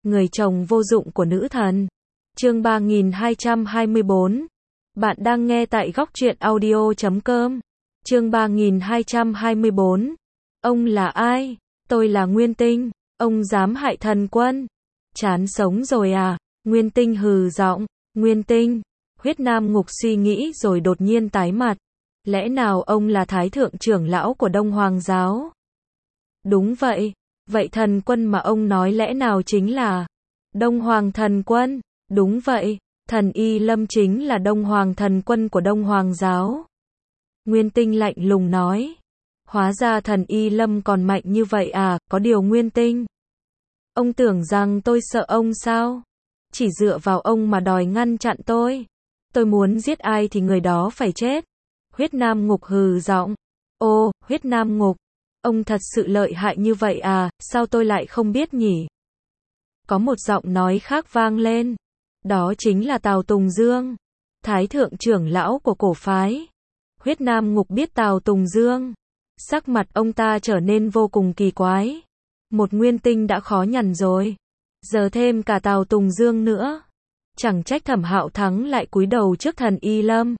người chồng vô dụng của nữ thần. Chương 3224. Bạn đang nghe tại góc truyện audio.com. Chương 3224. Ông là ai? Tôi là Nguyên Tinh. Ông dám hại thần quân? Chán sống rồi à? Nguyên Tinh hừ giọng. Nguyên Tinh. Huyết Nam Ngục suy nghĩ rồi đột nhiên tái mặt. Lẽ nào ông là Thái thượng trưởng lão của Đông Hoàng giáo? Đúng vậy. Vậy thần quân mà ông nói lẽ nào chính là Đông Hoàng thần quân? Đúng vậy. Thần Y Lâm chính là Đông Hoàng thần quân của Đông Hoàng giáo. Nguyên Tinh lạnh lùng nói. Hóa ra thần Y Lâm còn mạnh như vậy à? Có điều Nguyên Tinh, ông tưởng rằng tôi sợ ông sao? Chỉ dựa vào ông mà đòi ngăn chặn tôi. Tôi muốn giết ai thì người đó phải chết. Huyết Nam Ngục hừ giọng. Ô, Huyết Nam Ngục, ông thật sự lợi hại như vậy à? Sao tôi lại không biết nhỉ? Có một giọng nói khác vang lên. Đó chính là Tào Tùng Dương, Thái thượng trưởng lão của cổ phái. Huyết Nam Ngục biết Tào Tùng Dương. Sắc mặt ông ta trở nên vô cùng kỳ quái. Một Nguyên Tinh đã khó nhằn rồi, giờ thêm cả Tào Tùng Dương nữa. Chẳng trách Thẩm Hạo Thắng lại cúi đầu trước thần Y Lâm.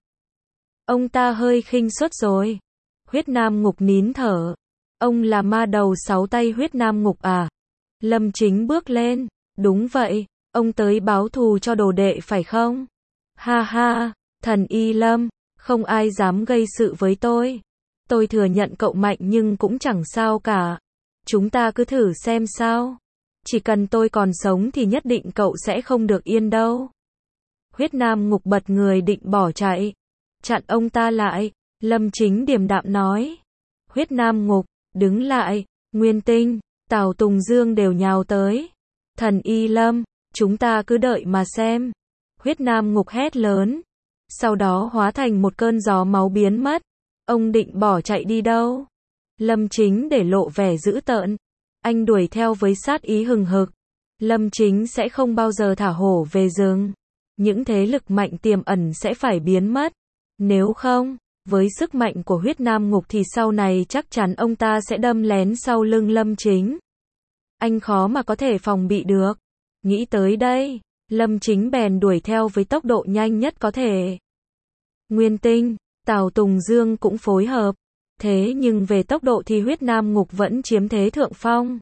Ông ta hơi khinh suất rồi. Huyết Nam Ngục nín thở. Ông là ma đầu 6 tay Huyết Nam Ngục à? Lâm Chính bước lên. Đúng vậy, ông tới báo thù cho đồ đệ phải không? Ha ha, thần Y Lâm, không ai dám gây sự với tôi. Tôi thừa nhận cậu mạnh nhưng cũng chẳng sao cả. Chúng ta cứ thử xem sao. Chỉ cần tôi còn sống thì nhất định cậu sẽ không được yên đâu. Huyết Nam Ngục bật người định bỏ chạy. Chặn ông ta lại. Lâm Chính điềm đạm nói. Huyết Nam Ngục, đứng lại. Nguyên Tinh, Tào Tùng Dương đều nhào tới. Thần Y Lâm, chúng ta cứ đợi mà xem. Huyết Nam Ngục hét lớn. Sau đó hóa thành một cơn gió máu biến mất. Ông định bỏ chạy đi đâu? Lâm Chính để lộ vẻ dữ tợn. Anh đuổi theo với sát ý hừng hực. Lâm Chính sẽ không bao giờ thả hổ về rừng. Những thế lực mạnh tiềm ẩn sẽ phải biến mất. Nếu không, với sức mạnh của Huyết Nam Ngục thì sau này chắc chắn ông ta sẽ đâm lén sau lưng Lâm Chính. Anh khó mà có thể phòng bị được. Nghĩ tới đây, Lâm Chính bèn đuổi theo với tốc độ nhanh nhất có thể. Nguyên Tinh, Tào Tùng Dương cũng phối hợp. Thế nhưng về tốc độ thì Huyết Nam Ngục vẫn chiếm thế thượng phong.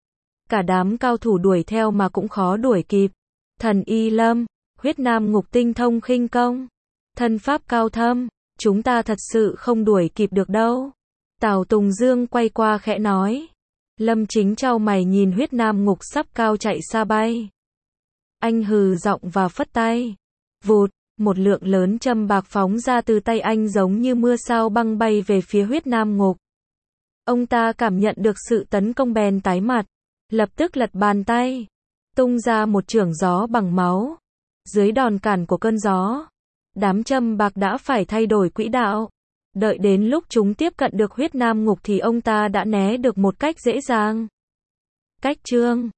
Cả đám cao thủ đuổi theo mà cũng khó đuổi kịp. Thần Y Lâm, Huyết Nam Ngục tinh thông khinh công, thân pháp cao thâm, chúng ta thật sự không đuổi kịp được đâu. Tào Tùng Dương quay qua khẽ nói. Lâm Chính chau mày nhìn Huyết Nam Ngục sắp cao chạy xa bay. Anh hừ giọng và phất tay. Vụt, một lượng lớn châm bạc phóng ra từ tay anh giống như mưa sao băng bay về phía Huyết Nam Ngục. Ông ta cảm nhận được sự tấn công bèn tái mặt, lập tức lật bàn tay, tung ra một chưởng gió bằng máu. Dưới đòn cản của cơn gió, đám châm bạc đã phải thay đổi quỹ đạo. Đợi đến lúc chúng tiếp cận được Huyết Nam Ngục thì ông ta đã né được một cách dễ dàng. Cách chương